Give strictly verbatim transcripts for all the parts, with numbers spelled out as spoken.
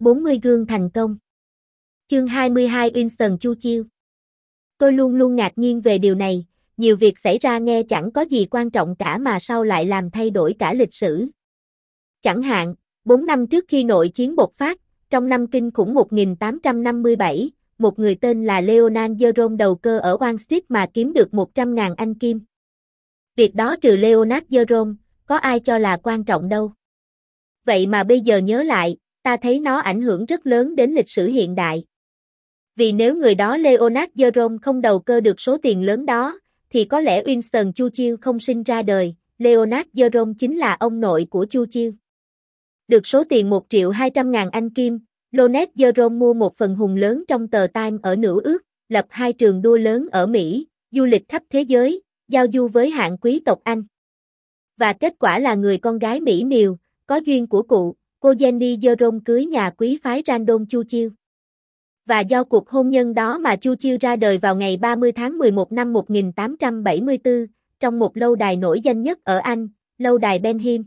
bốn mươi gương thành công. Chương hai mươi hai Winston Chu Chiêu. Tôi luôn luôn ngạc nhiên về điều này, nhiều việc xảy ra nghe chẳng có gì quan trọng cả mà sau lại làm thay đổi cả lịch sử. Chẳng hạn, bốn năm trước khi nội chiến bộc phát, trong năm kinh khủng một nghìn tám trăm năm mươi bảy, một người tên là Leonard Jerome đầu cơ ở Wall Street mà kiếm được một trăm nghìn Anh kim. Việc đó trừ Leonard Jerome, có ai cho là quan trọng đâu. Vậy mà bây giờ nhớ lại, ta thấy nó ảnh hưởng rất lớn đến lịch sử hiện đại. Vì nếu người đó Leonard Jerome không đầu cơ được số tiền lớn đó, thì có lẽ Winston Chu Chiêu không sinh ra đời. Leonard Jerome chính là ông nội của Chu Chiêu. Được số tiền một triệu hai trăm ngàn Anh kim, Leonard Jerome mua một phần hùng lớn trong tờ Time ở Nữ Ước, lập hai trường đua lớn ở Mỹ, du lịch khắp thế giới, giao du với hạng quý tộc Anh. Và kết quả là người con gái mỹ miều, có duyên của cụ, cô Jenny Jerome cưới nhà quý phái Randolph Chu Chiêu. Và do cuộc hôn nhân đó mà Chu Chiêu ra đời vào ngày ba mươi tháng mười một năm một nghìn tám trăm bảy mươi tư, trong một lâu đài nổi danh nhất ở Anh, lâu đài Ben Hill.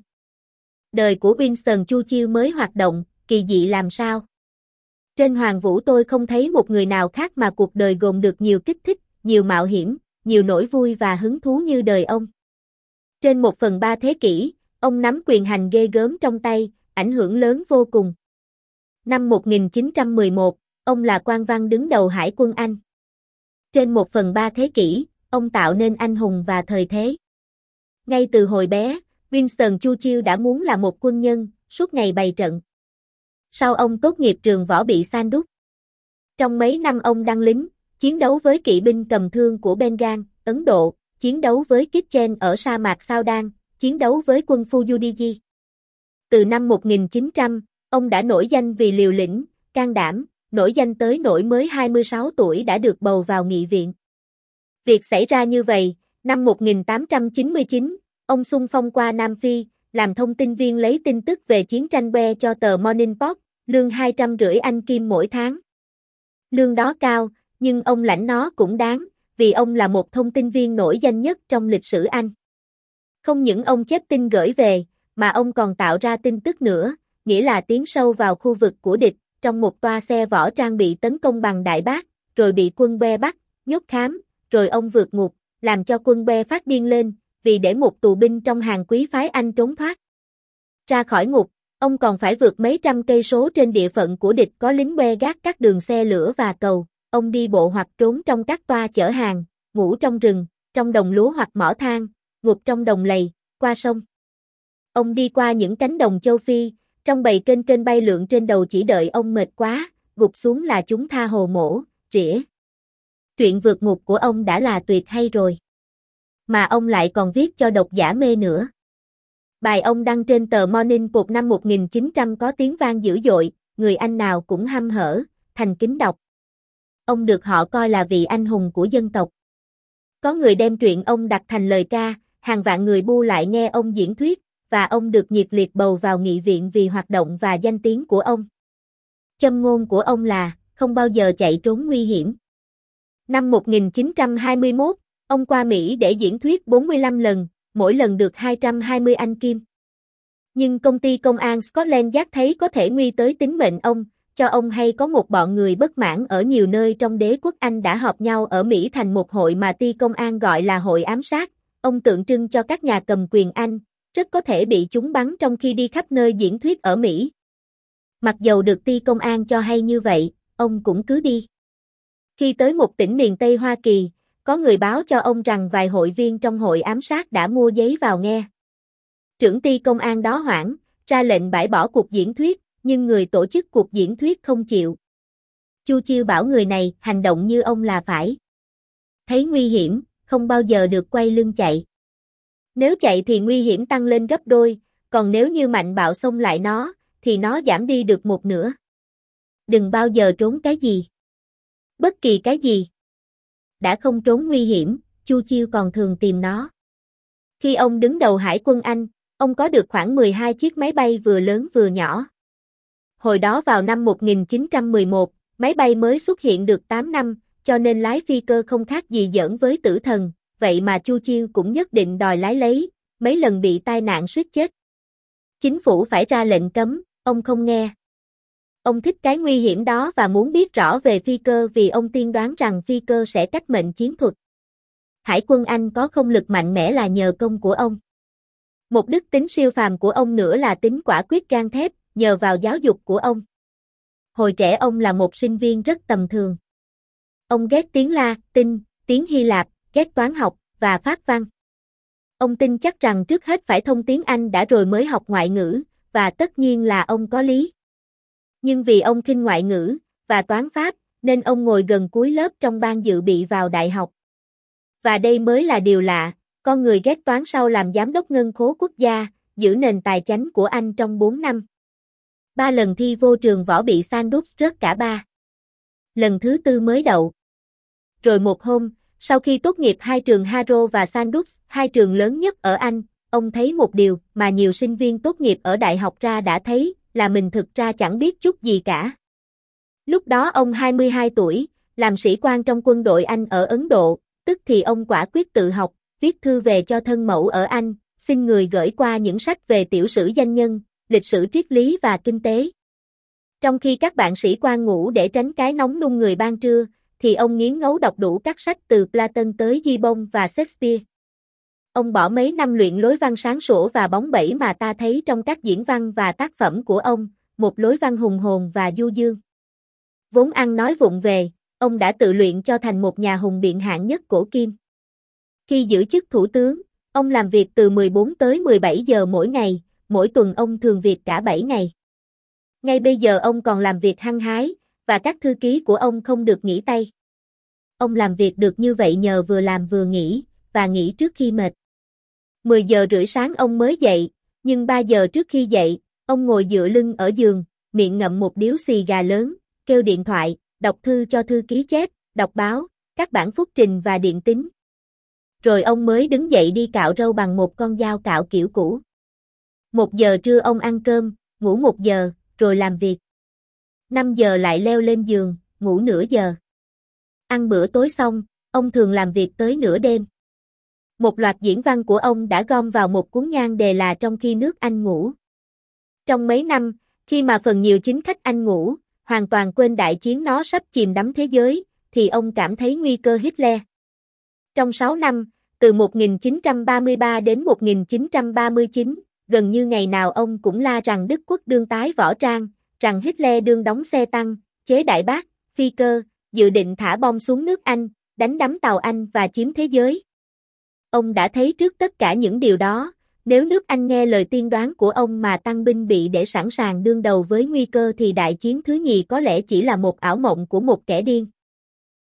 Đời của Winston Chu Chiêu mới hoạt động, kỳ dị làm sao? Trên hoàng vũ tôi không thấy một người nào khác mà cuộc đời gồm được nhiều kích thích, nhiều mạo hiểm, nhiều nỗi vui và hứng thú như đời ông. Trên một phần ba thế kỷ, ông nắm quyền hành ghê gớm trong tay, ảnh hưởng lớn vô cùng. Năm một nghìn chín trăm mười một, ông là quan văn đứng đầu Hải quân Anh. Trên một phần ba thế kỷ, ông tạo nên anh hùng và thời thế. Ngay từ hồi bé, Winston Chu Chiêu đã muốn là một quân nhân, suốt ngày bày trận. Sau ông tốt nghiệp trường võ bị Sanduk. Trong mấy năm ông đăng lính, chiến đấu với kỵ binh cầm thương của Bengal, Ấn Độ, chiến đấu với Kitchen ở sa mạc Sudan, chiến đấu với quân Fujudiji. Từ năm một nghìn chín trăm, ông đã nổi danh vì liều lĩnh, can đảm, nổi danh tới nỗi mới hai mươi sáu tuổi đã được bầu vào nghị viện. Việc xảy ra như vậy, năm một nghìn tám trăm chín mươi chín, ông xung phong qua Nam Phi, làm thông tin viên lấy tin tức về chiến tranh que cho tờ Morning Post, lương hai trăm rưỡi Anh kim mỗi tháng. Lương đó cao, nhưng ông lãnh nó cũng đáng, vì ông là một thông tin viên nổi danh nhất trong lịch sử Anh. Không những ông chép tin gửi về, mà ông còn tạo ra tin tức nữa, nghĩa là tiến sâu vào khu vực của địch, trong một toa xe võ trang bị tấn công bằng đại bác, rồi bị quân que bắt, nhốt khám, rồi ông vượt ngục, làm cho quân que phát điên lên, vì để một tù binh trong hàng quý phái Anh trốn thoát. Ra khỏi ngục, ông còn phải vượt mấy trăm cây số trên địa phận của địch có lính que gác các đường xe lửa và cầu, ông đi bộ hoặc trốn trong các toa chở hàng, ngủ trong rừng, trong đồng lúa hoặc mỏ than, ngục trong đồng lầy, qua sông. Ông đi qua những cánh đồng châu Phi, trong bầy kênh kênh bay lượn trên đầu chỉ đợi ông mệt quá, gục xuống là chúng tha hồ mổ, rỉa. Chuyện vượt ngục của ông đã là tuyệt hay rồi. Mà ông lại còn viết cho độc giả mê nữa. Bài ông đăng trên tờ Morning Post năm một nghìn chín trăm có tiếng vang dữ dội, người Anh nào cũng hăm hở, thành kính đọc. Ông được họ coi là vị anh hùng của dân tộc. Có người đem truyện ông đặt thành lời ca, hàng vạn người bu lại nghe ông diễn thuyết, và ông được nhiệt liệt bầu vào nghị viện vì hoạt động và danh tiếng của ông. Châm ngôn của ông là, không bao giờ chạy trốn nguy hiểm. Năm một nghìn chín trăm hai mươi mốt, ông qua Mỹ để diễn thuyết bốn mươi lăm lần, mỗi lần được hai trăm hai mươi Anh kim. Nhưng công ty công an Scotland Yard thấy có thể nguy tới tính mệnh ông, cho ông hay có một bọn người bất mãn ở nhiều nơi trong đế quốc Anh đã họp nhau ở Mỹ thành một hội mà ty công an gọi là hội ám sát. Ông tượng trưng cho các nhà cầm quyền Anh, rất có thể bị chúng bắn trong khi đi khắp nơi diễn thuyết ở Mỹ. Mặc dầu được ty công an cho hay như vậy, ông cũng cứ đi. Khi tới một tỉnh miền Tây Hoa Kỳ, có người báo cho ông rằng vài hội viên trong hội ám sát đã mua giấy vào nghe. Trưởng ty công an đó hoảng, ra lệnh bãi bỏ cuộc diễn thuyết, nhưng người tổ chức cuộc diễn thuyết không chịu. Chu Chiêu bảo người này hành động như ông là phải. Thấy nguy hiểm, không bao giờ được quay lưng chạy. Nếu chạy thì nguy hiểm tăng lên gấp đôi, còn nếu như mạnh bạo xông lại nó, thì nó giảm đi được một nửa. Đừng bao giờ trốn cái gì. Bất kỳ cái gì. Đã không trốn nguy hiểm, Chu Chiêu còn thường tìm nó. Khi ông đứng đầu Hải quân Anh, ông có được khoảng mười hai chiếc máy bay vừa lớn vừa nhỏ. Hồi đó vào năm một nghìn chín trăm mười một, máy bay mới xuất hiện được tám năm, cho nên lái phi cơ không khác gì giỡn với tử thần, vậy mà Chu Chiêu cũng nhất định đòi lái lấy, mấy lần bị tai nạn suýt chết. Chính phủ phải ra lệnh cấm, ông không nghe. Ông thích cái nguy hiểm đó và muốn biết rõ về phi cơ vì ông tiên đoán rằng phi cơ sẽ cách mệnh chiến thuật. Hải quân Anh có không lực mạnh mẽ là nhờ công của ông. Một đức tính siêu phàm của ông nữa là tính quả quyết gan thép, nhờ vào giáo dục của ông. Hồi trẻ ông là một sinh viên rất tầm thường. Ông ghét tiếng Latin, tiếng Hy Lạp, ghét toán học và Pháp văn. Ông tin chắc rằng trước hết phải thông tiếng Anh đã rồi mới học ngoại ngữ, và tất nhiên là ông có lý. Nhưng vì ông khinh ngoại ngữ và toán Pháp, nên ông ngồi gần cuối lớp trong ban dự bị vào đại học. Và đây mới là điều lạ, con người ghét toán sau làm giám đốc ngân khố quốc gia, giữ nền tài chánh của Anh trong bốn năm. Ba lần thi vô trường võ bị Sandus rớt cả ba. Lần thứ tư mới đậu. Rồi một hôm, sau khi tốt nghiệp hai trường Harrow và Sandus, hai trường lớn nhất ở Anh, ông thấy một điều mà nhiều sinh viên tốt nghiệp ở đại học ra đã thấy, là mình thực ra chẳng biết chút gì cả. Lúc đó ông hai mươi hai tuổi, làm sĩ quan trong quân đội Anh ở Ấn Độ, tức thì ông quả quyết tự học, viết thư về cho thân mẫu ở Anh, xin người gửi qua những sách về tiểu sử danh nhân, lịch sử triết lý và kinh tế. Trong khi các bạn sĩ quan ngủ để tránh cái nóng nung người ban trưa, thì ông nghiến ngấu đọc đủ các sách từ Platon tới Gibbon và Shakespeare. Ông bỏ mấy năm luyện lối văn sáng sủa và bóng bẩy mà ta thấy trong các diễn văn và tác phẩm của ông, một lối văn hùng hồn và du dương. Vốn ăn nói vụng về, ông đã tự luyện cho thành một nhà hùng biện hạng nhất cổ kim. Khi giữ chức thủ tướng, ông làm việc từ mười bốn tới mười bảy giờ mỗi ngày, mỗi tuần ông thường việc cả bảy ngày. Ngay bây giờ ông còn làm việc hăng hái, và các thư ký của ông không được nghỉ tay. Ông làm việc được như vậy nhờ vừa làm vừa nghỉ, và nghỉ trước khi mệt. mười giờ rưỡi sáng ông mới dậy, nhưng ba giờ trước khi dậy, ông ngồi dựa lưng ở giường, miệng ngậm một điếu xì gà lớn, kêu điện thoại, đọc thư cho thư ký chép, đọc báo, các bản phúc trình và điện tín. Rồi ông mới đứng dậy đi cạo râu bằng một con dao cạo kiểu cũ. Một giờ trưa ông ăn cơm, ngủ một giờ, rồi làm việc. Năm giờ lại leo lên giường, ngủ nửa giờ. Ăn bữa tối xong, ông thường làm việc tới nửa đêm. Một loạt diễn văn của ông đã gom vào một cuốn nhan đề là Trong khi nước Anh ngủ. Trong mấy năm, khi mà phần nhiều chính khách Anh ngủ, hoàn toàn quên đại chiến nó sắp chìm đắm thế giới, thì ông cảm thấy nguy cơ Hitler. Trong sáu năm, từ một nghìn chín trăm ba mươi ba đến một nghìn chín trăm ba mươi chín, gần như ngày nào ông cũng la rằng Đức quốc đương tái võ trang, rằng Hitler đương đóng xe tăng, chế đại bác, phi cơ, dự định thả bom xuống nước Anh, đánh đắm tàu Anh và chiếm thế giới. Ông đã thấy trước tất cả những điều đó, nếu nước Anh nghe lời tiên đoán của ông mà tăng binh bị để sẵn sàng đương đầu với nguy cơ thì đại chiến thứ nhì có lẽ chỉ là một ảo mộng của một kẻ điên.